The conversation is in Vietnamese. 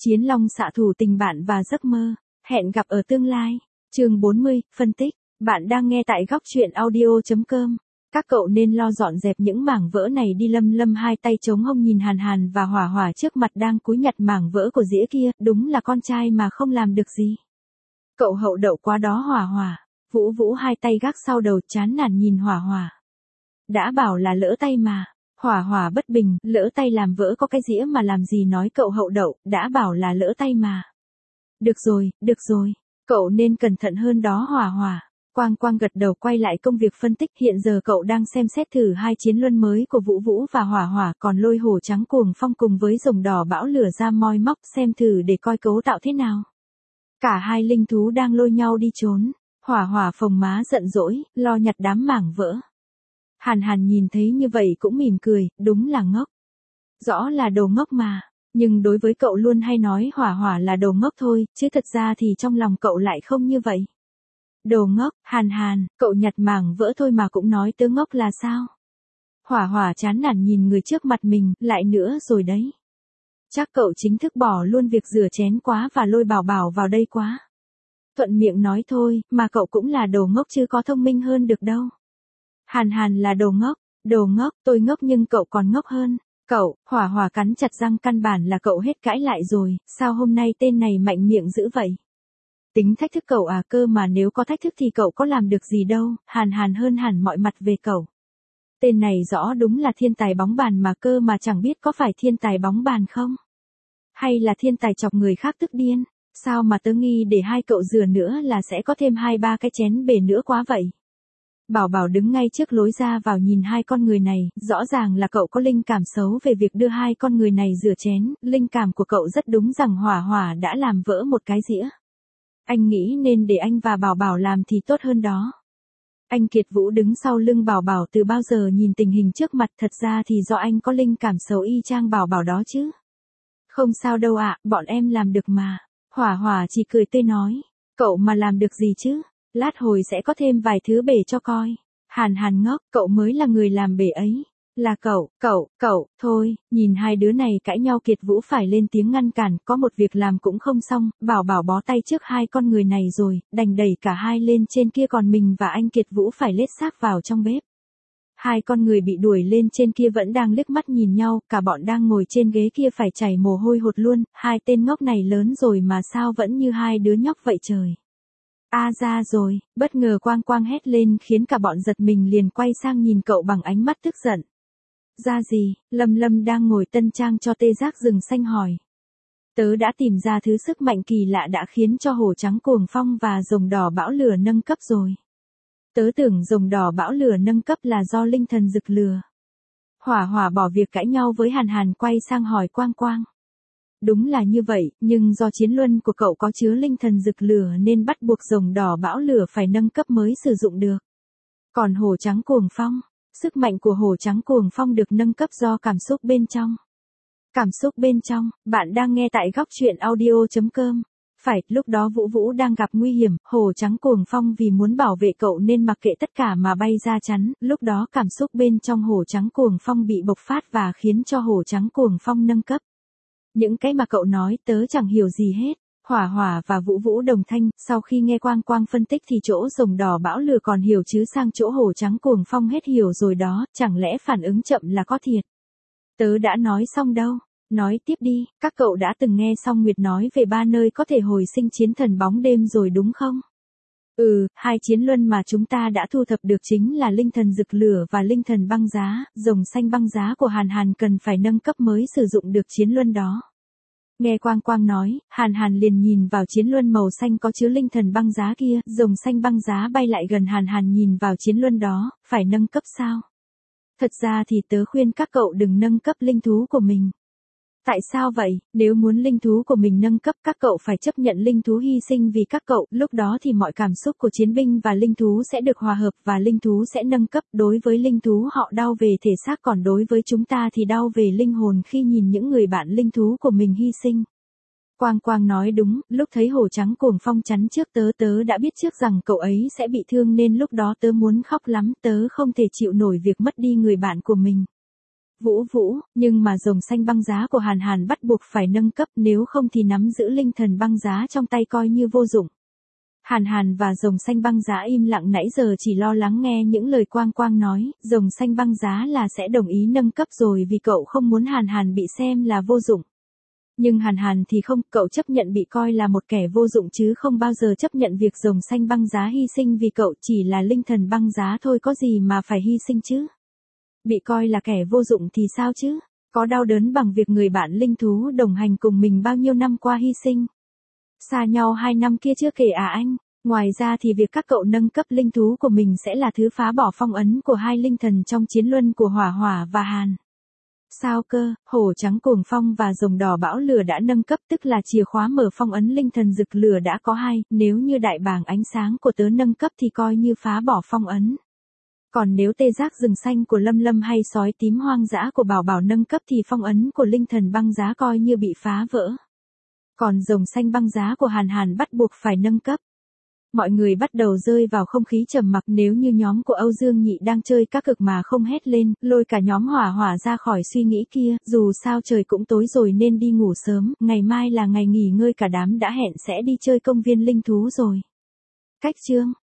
Chiến Long xạ thủ tình bạn và giấc mơ, hẹn gặp ở tương lai. Chương 40, phân tích. Bạn đang nghe tại góc truyện audio.com. Các cậu nên lo dọn dẹp những mảng vỡ này đi. Lâm Lâm hai tay chống hông nhìn Hàn Hàn và Hỏa Hỏa trước mặt đang cúi nhặt mảng vỡ của dĩa kia, đúng là con trai mà không làm được gì. Cậu hậu đậu quá đó Hỏa Hỏa. Vũ Vũ hai tay gác sau đầu chán nản nhìn Hỏa Hỏa. Đã bảo là lỡ tay mà. Hỏa Hỏa bất bình, lỡ tay làm vỡ có cái dĩa mà làm gì, nói cậu hậu đậu, đã bảo là lỡ tay mà. Được rồi, cậu nên cẩn thận hơn đó Hỏa Hỏa. Quang Quang gật đầu quay lại công việc phân tích. Hiện giờ cậu đang xem xét thử hai chiến luân mới của Vũ Vũ và Hỏa Hỏa, còn lôi hổ trắng cuồng phong cùng với rồng đỏ bão lửa ra moi móc xem thử để coi cấu tạo thế nào. Cả hai linh thú đang lôi nhau đi trốn. Hỏa Hỏa phồng má giận dỗi, lo nhặt đám mảng vỡ. Hàn Hàn nhìn thấy như vậy cũng mỉm cười, đúng là ngốc. Rõ là đồ ngốc mà, nhưng đối với cậu luôn hay nói Hỏa Hỏa là đồ ngốc thôi, chứ thật ra thì trong lòng cậu lại không như vậy. Đồ ngốc, Hàn Hàn, cậu nhặt mảng vỡ thôi mà cũng nói tớ ngốc là sao? Hỏa Hỏa chán nản nhìn người trước mặt mình, lại nữa rồi đấy. Chắc cậu chính thức bỏ luôn việc rửa chén quá và lôi Bảo Bảo vào đây quá. Thuận miệng nói thôi, mà cậu cũng là đồ ngốc chứ có thông minh hơn được đâu. Hàn Hàn là đồ ngốc, tôi ngốc nhưng cậu còn ngốc hơn. Cậu, Hỏa Hỏa cắn chặt răng, căn bản là cậu hết cãi lại rồi, sao hôm nay tên này mạnh miệng dữ vậy? Tính thách thức cậu à, cơ mà nếu có thách thức thì cậu có làm được gì đâu. Hàn Hàn hơn hẳn mọi mặt về cậu. Tên này rõ đúng là thiên tài bóng bàn mà, cơ mà chẳng biết có phải thiên tài bóng bàn không? Hay là thiên tài chọc người khác tức điên? Sao mà tớ nghi để hai cậu rửa nữa là sẽ có thêm 2-3 cái chén bể nữa quá vậy? Bảo Bảo đứng ngay trước lối ra vào nhìn hai con người này, rõ ràng là cậu có linh cảm xấu về việc đưa hai con người này rửa chén. Linh cảm của cậu rất đúng rằng Hỏa Hỏa đã làm vỡ một cái dĩa. Anh nghĩ nên để anh và Bảo Bảo làm thì tốt hơn đó. Anh Kiệt Vũ đứng sau lưng Bảo Bảo từ bao giờ nhìn tình hình trước mặt, thật ra thì do anh có linh cảm xấu y chang Bảo Bảo đó chứ. Không sao đâu ạ, bọn em làm được mà. Hỏa Hỏa chỉ cười tươi nói, cậu mà làm được gì chứ? Lát hồi sẽ có thêm vài thứ bể cho coi. Hàn Hàn ngốc, cậu mới là người làm bể ấy. Là cậu, thôi, nhìn hai đứa này cãi nhau Kiệt Vũ phải lên tiếng ngăn cản, có một việc làm cũng không xong, Bảo Bảo bó tay trước hai con người này rồi, đành đẩy cả hai lên trên kia, còn mình và anh Kiệt Vũ phải lết xác vào trong bếp. Hai con người bị đuổi lên trên kia vẫn đang liếc mắt nhìn nhau, cả bọn đang ngồi trên ghế kia phải chảy mồ hôi hột luôn, hai tên ngốc này lớn rồi mà sao vẫn như hai đứa nhóc vậy trời. Ra rồi, bất ngờ Quang Quang hét lên khiến cả bọn giật mình, liền quay sang nhìn cậu bằng ánh mắt tức giận. Ra gì? Lâm Lâm đang ngồi tân trang cho tê giác rừng xanh hỏi. Tớ đã tìm ra thứ sức mạnh kỳ lạ đã khiến cho hổ trắng cuồng phong và rồng đỏ bão lửa nâng cấp rồi. Tớ tưởng rồng đỏ bão lửa nâng cấp là do linh thần rực lửa. Hỏa Hỏa bỏ việc cãi nhau với Hàn Hàn quay sang hỏi Quang Quang. Đúng là như vậy, nhưng do chiến luân của cậu có chứa linh thần rực lửa nên bắt buộc rồng đỏ bão lửa phải nâng cấp mới sử dụng được. Còn hổ trắng cuồng phong, sức mạnh của hổ trắng cuồng phong được nâng cấp do cảm xúc bên trong. Cảm xúc bên trong, bạn đang nghe tại góc truyện audio.com. Phải, lúc đó Vũ Vũ đang gặp nguy hiểm, hổ trắng cuồng phong vì muốn bảo vệ cậu nên mặc kệ tất cả mà bay ra chắn, lúc đó cảm xúc bên trong hổ trắng cuồng phong bị bộc phát và khiến cho hổ trắng cuồng phong nâng cấp. Những cái mà cậu nói tớ chẳng hiểu gì hết. Hỏa Hỏa và Vũ Vũ đồng thanh, sau khi nghe Quang Quang phân tích thì chỗ rồng đỏ bão lửa còn hiểu chứ sang chỗ hổ trắng cuồng phong hết hiểu rồi đó, chẳng lẽ phản ứng chậm là có thiệt. Tớ đã nói xong đâu, nói tiếp đi, các cậu đã từng nghe xong Nguyệt nói về 3 nơi có thể hồi sinh chiến thần bóng đêm rồi đúng không? Hai chiến luân mà chúng ta đã thu thập được chính là linh thần rực lửa và linh thần băng giá, rồng xanh băng giá của Hàn Hàn cần phải nâng cấp mới sử dụng được chiến luân đó. Nghe Quang Quang nói, Hàn Hàn liền nhìn vào chiến luân màu xanh có chứa linh thần băng giá kia, rồng xanh băng giá bay lại gần Hàn Hàn nhìn vào chiến luân đó, phải nâng cấp sao? Thật ra thì tớ khuyên các cậu đừng nâng cấp linh thú của mình. Tại sao vậy? Nếu muốn linh thú của mình nâng cấp, các cậu phải chấp nhận linh thú hy sinh vì các cậu, lúc đó thì mọi cảm xúc của chiến binh và linh thú sẽ được hòa hợp và linh thú sẽ nâng cấp. Đối với linh thú họ đau về thể xác, còn đối với chúng ta thì đau về linh hồn khi nhìn những người bạn linh thú của mình hy sinh. Quang Quang nói đúng, lúc thấy hổ trắng cuồng phong chắn trước tớ đã biết trước rằng cậu ấy sẽ bị thương nên lúc đó tớ muốn khóc lắm, tớ không thể chịu nổi việc mất đi người bạn của mình. Vũ Vũ, nhưng mà rồng xanh băng giá của Hàn Hàn bắt buộc phải nâng cấp, nếu không thì nắm giữ linh thần băng giá trong tay coi như vô dụng. Hàn Hàn và rồng xanh băng giá im lặng nãy giờ chỉ lo lắng nghe những lời Quang Quang nói, rồng xanh băng giá là sẽ đồng ý nâng cấp rồi vì cậu không muốn Hàn Hàn bị xem là vô dụng. Nhưng Hàn Hàn thì không, cậu chấp nhận bị coi là một kẻ vô dụng chứ không bao giờ chấp nhận việc rồng xanh băng giá hy sinh vì cậu chỉ là linh thần băng giá thôi, có gì mà phải hy sinh chứ. Bị coi là kẻ vô dụng thì sao chứ, có đau đớn bằng việc người bạn linh thú đồng hành cùng mình bao nhiêu năm qua hy sinh. Xa nhau 2 năm kia chưa kể à anh, ngoài ra thì việc các cậu nâng cấp linh thú của mình sẽ là thứ phá bỏ phong ấn của hai linh thần trong chiến luân của Hỏa Hỏa và Hàn. Sao cơ, hổ trắng cuồng phong và rồng đỏ bão lửa đã nâng cấp, tức là chìa khóa mở phong ấn linh thần rực lửa đã có 2, nếu như đại bàng ánh sáng của tớ nâng cấp thì coi như phá bỏ phong ấn. Còn nếu tê giác rừng xanh của Lâm Lâm hay sói tím hoang dã của Bảo Bảo nâng cấp thì phong ấn của linh thần băng giá coi như bị phá vỡ. Còn rồng xanh băng giá của Hàn Hàn bắt buộc phải nâng cấp. Mọi người bắt đầu rơi vào không khí trầm mặc, nếu như nhóm của Âu Dương Nhị đang chơi các cực mà không hét lên, lôi cả nhóm Hỏa Hỏa ra khỏi suy nghĩ kia, dù sao trời cũng tối rồi nên đi ngủ sớm, ngày mai là ngày nghỉ ngơi, cả đám đã hẹn sẽ đi chơi công viên linh thú rồi. Cách chương